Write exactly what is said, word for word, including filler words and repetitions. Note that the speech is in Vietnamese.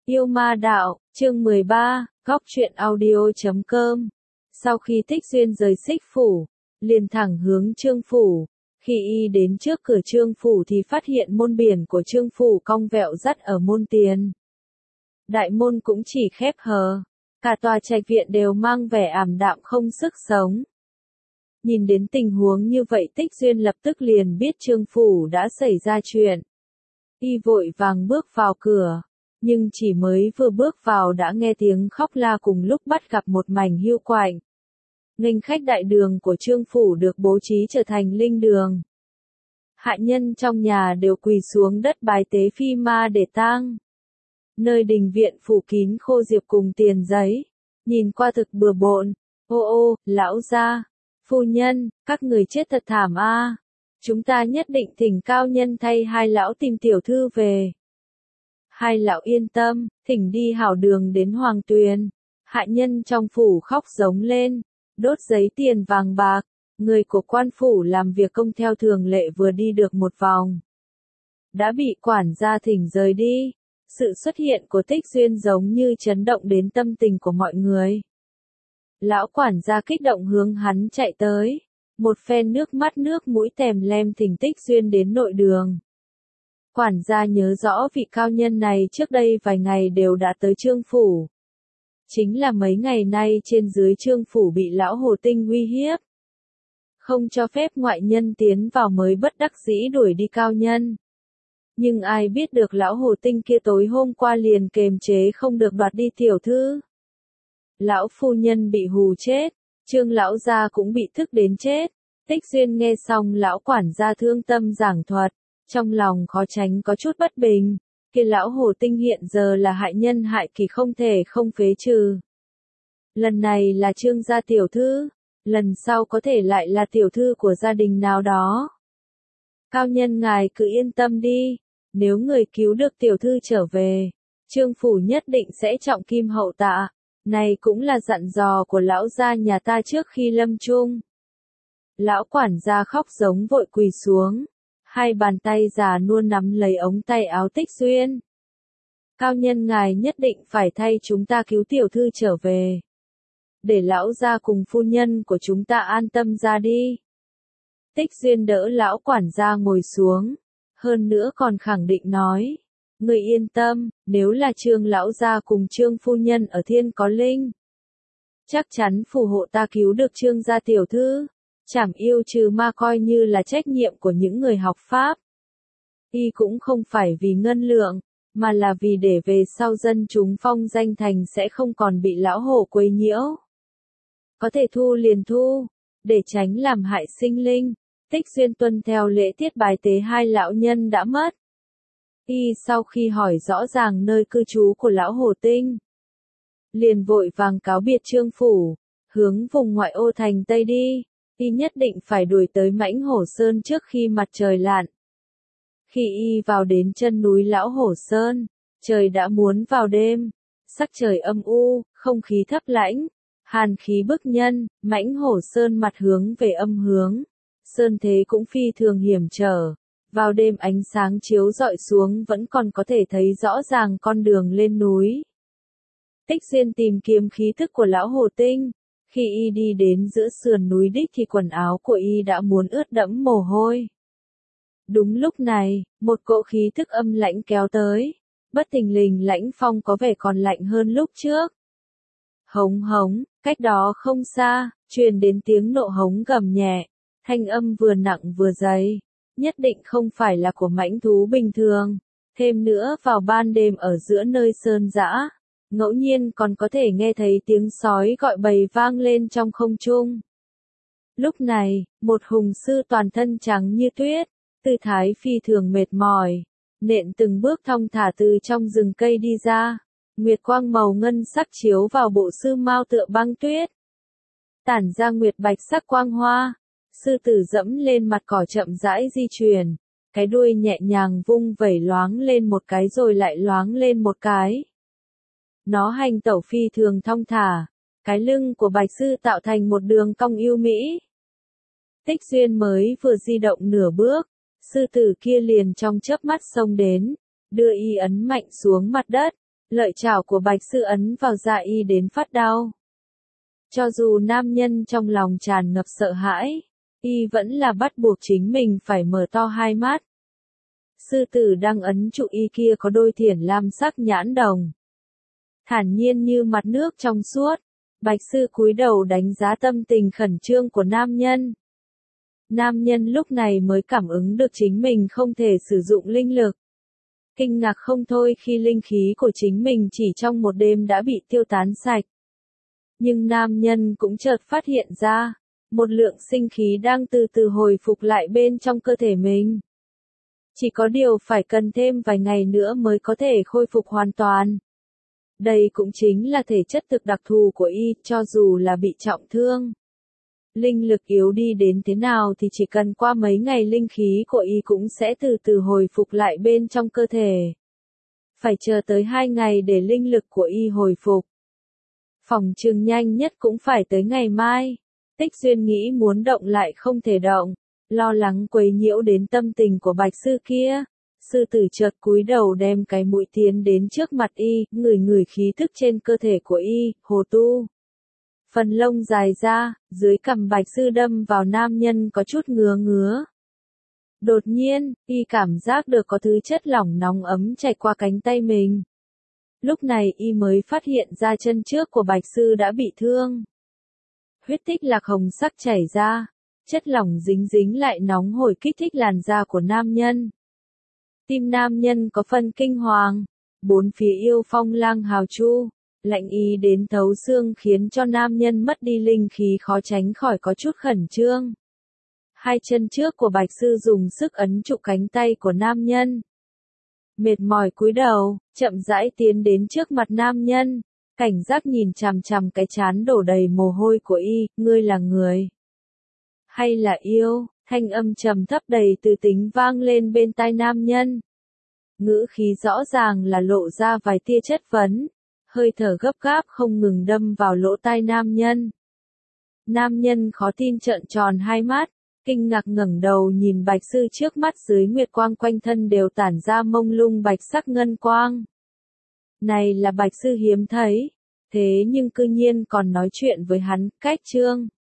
Yêu ma đạo, chương mười ba, góc truyện audio chấm com. Sau khi Tích Duyên rời Xích Phủ, liền thẳng hướng Trương Phủ. Khi y đến trước cửa Trương Phủ thì phát hiện môn biển của Trương Phủ cong vẹo dắt ở môn tiền. Đại môn cũng chỉ khép hờ. Cả tòa trạch viện đều mang vẻ ảm đạm không sức sống. Nhìn đến tình huống như vậy Tích Duyên lập tức liền biết Trương Phủ đã xảy ra chuyện. Y vội vàng bước vào cửa. Nhưng chỉ mới vừa bước vào đã nghe tiếng khóc la cùng lúc bắt gặp một mảnh hiu quạnh. Nghênh khách đại đường của Trương Phủ được bố trí trở thành linh đường. Hạ nhân trong nhà đều quỳ xuống đất bái tế phi ma để tang. Nơi đình viện phủ kín khô diệp cùng tiền giấy. Nhìn qua thực bừa bộn. Ô ô, lão gia, phu nhân, các người chết thật thảm a. Chúng ta nhất định thỉnh cao nhân thay hai lão tìm tiểu thư về. Hai lão yên tâm, thỉnh đi hảo đường đến Hoàng Tuyền. Hạ nhân trong phủ khóc giống lên, đốt giấy tiền vàng bạc. Người của quan phủ làm việc công theo thường lệ vừa đi được một vòng. Đã bị quản gia thỉnh rời đi. Sự xuất hiện của Tích Duyên giống như chấn động đến tâm tình của mọi người. Lão quản gia kích động hướng hắn chạy tới. Một phen nước mắt nước mũi tèm lem thỉnh Tích Duyên đến nội đường. Quản gia nhớ rõ vị cao nhân này trước đây vài ngày đều đã tới Trương Phủ. Chính là mấy ngày nay trên dưới Trương Phủ bị lão Hồ Tinh uy hiếp. Không cho phép ngoại nhân tiến vào mới bất đắc dĩ đuổi đi cao nhân. Nhưng ai biết được lão Hồ Tinh kia tối hôm qua liền kềm chế không được đoạt đi tiểu thư. Lão phu nhân bị hù chết, Trương lão gia cũng bị thức đến chết. Tích Duyên nghe xong lão quản gia thương tâm giảng thuật. Trong lòng khó tránh có chút bất bình, kia lão Hồ Tinh hiện giờ là hại nhân hại kỳ không thể không phế trừ. Lần này là Trương gia tiểu thư, lần sau có thể lại là tiểu thư của gia đình nào đó. Cao nhân ngài cứ yên tâm đi, nếu người cứu được tiểu thư trở về, Trương Phủ nhất định sẽ trọng kim hậu tạ, này cũng là dặn dò của lão gia nhà ta trước khi lâm chung. Lão quản gia khóc giống vội quỳ xuống. Hai bàn tay già nua nắm lấy ống tay áo Tích Duyên. Cao nhân ngài nhất định phải thay chúng ta cứu tiểu thư trở về. Để lão gia cùng phu nhân của chúng ta an tâm ra đi. Tích Duyên đỡ lão quản gia ngồi xuống. Hơn nữa còn khẳng định nói. Người yên tâm, nếu là Trương lão gia cùng Trương phu nhân ở thiên có linh. Chắc chắn phù hộ ta cứu được Trương gia tiểu thư. Trảm yêu trừ ma coi như là trách nhiệm của những người học Pháp. Y cũng không phải vì ngân lượng, mà là vì để về sau dân chúng phong danh thành sẽ không còn bị lão hổ quấy nhiễu. Có thể thu liền thu, để tránh làm hại sinh linh. Tích Duyên tuân theo lễ tiết bài tế hai lão nhân đã mất. Y sau khi hỏi rõ ràng nơi cư trú của lão Hồ Tinh, liền vội vàng cáo biệt Trương Phủ, hướng vùng ngoại ô thành Tây đi. Y nhất định phải đuổi tới Mãnh Hổ Sơn trước khi mặt trời lặn. Khi y vào đến chân núi Lão Hổ Sơn, trời đã muốn vào đêm, sắc trời âm u, không khí thấp lãnh, hàn khí bức nhân, Mãnh Hổ Sơn mặt hướng về âm hướng, sơn thế cũng phi thường hiểm trở. Vào đêm ánh sáng chiếu rọi xuống vẫn còn có thể thấy rõ ràng con đường lên núi. Tích Duyên tìm kiếm khí thức của Lão Hồ Tinh. Khi y đi đến giữa sườn núi đích thì quần áo của y đã muốn ướt đẫm mồ hôi. Đúng lúc này, một cỗ khí thức âm lãnh kéo tới. Bất thình lình lãnh phong có vẻ còn lạnh hơn lúc trước. Hống hống, cách đó không xa, truyền đến tiếng nộ hống gầm nhẹ. Thanh âm vừa nặng vừa dày. Nhất định không phải là của mãnh thú bình thường. Thêm nữa vào ban đêm ở giữa nơi sơn dã. Ngẫu nhiên còn có thể nghe thấy tiếng sói gọi bầy vang lên trong không trung. Lúc này, một hùng sư toàn thân trắng như tuyết, tư thái phi thường mệt mỏi, nện từng bước thong thả từ trong rừng cây đi ra, nguyệt quang màu ngân sắc chiếu vào bộ sư mao tựa băng tuyết. Tản ra nguyệt bạch sắc quang hoa, sư tử dẫm lên mặt cỏ chậm rãi di chuyển, cái đuôi nhẹ nhàng vung vẩy loáng lên một cái rồi lại loáng lên một cái. Nó hành tẩu phi thường thong thả, cái lưng của bạch sư tạo thành một đường cong yêu mỹ. Tích Duyên mới vừa di động nửa bước, sư tử kia liền trong chớp mắt xông đến, đưa y ấn mạnh xuống mặt đất, Lợi chảo của Bạch Sư ấn vào da y đến phát đau. Cho dù nam nhân trong lòng tràn ngập sợ hãi, y vẫn là bắt buộc chính mình phải mở to hai mắt. Sư tử đang ấn trụ y kia có đôi thiển lam sắc nhãn đồng. Thản nhiên như mặt nước trong suốt, Bạch Sư cúi đầu đánh giá tâm tình khẩn trương của nam nhân. Nam nhân lúc này mới cảm ứng được chính mình không thể sử dụng linh lực. Kinh ngạc không thôi khi linh khí của chính mình chỉ trong một đêm đã bị tiêu tán sạch. Nhưng nam nhân cũng chợt phát hiện ra, một lượng sinh khí đang từ từ hồi phục lại bên trong cơ thể mình. Chỉ có điều phải cần thêm vài ngày nữa mới có thể khôi phục hoàn toàn. Đây cũng chính là thể chất thực đặc thù của y, cho dù là bị trọng thương. Linh lực yếu đi đến thế nào thì chỉ cần qua mấy ngày linh khí của y cũng sẽ từ từ hồi phục lại bên trong cơ thể. Phải chờ tới hai ngày để linh lực của y hồi phục. Phòng trừng nhanh nhất cũng phải tới ngày mai. Tích Duyên nghĩ muốn động lại không thể động, lo lắng quấy nhiễu đến tâm tình của Bạch Sư kia. Sư tử chợt cúi đầu đem cái mũi tiến đến trước mặt y, ngửi ngửi khí thức trên cơ thể của y, hồ tu. Phần lông dài ra, dưới cằm Bạch Sư đâm vào nam nhân có chút ngứa ngứa. Đột nhiên, y cảm giác được có thứ chất lỏng nóng ấm chảy qua cánh tay mình. Lúc này y mới phát hiện ra chân trước của Bạch Sư đã bị thương. Huyết tích lạc hồng sắc chảy ra, chất lỏng dính dính lại nóng hổi kích thích làn da của nam nhân. Tim nam nhân có phần kinh hoàng, bốn phía yêu phong lang hào chu, lạnh ý đến thấu xương khiến cho nam nhân mất đi linh khí khó tránh khỏi có chút khẩn trương. Hai chân trước của Bạch Sư dùng sức ấn trụ cánh tay của nam nhân. Mệt mỏi cúi đầu, chậm rãi tiến đến trước mặt nam nhân, cảnh giác nhìn chằm chằm cái trán đổ đầy mồ hôi của y, ngươi là người hay là yêu? Thanh âm trầm thấp đầy từ tính vang lên bên tai nam nhân. Ngữ khí rõ ràng là lộ ra vài tia chất vấn, hơi thở gấp gáp không ngừng đâm vào lỗ tai nam nhân. Nam nhân khó tin trợn tròn hai mắt, kinh ngạc ngẩng đầu nhìn Bạch Sư trước mắt, dưới nguyệt quang quanh thân đều tản ra mông lung bạch sắc ngân quang. Này là Bạch Sư hiếm thấy, thế nhưng cư nhiên còn nói chuyện với hắn, cách trương.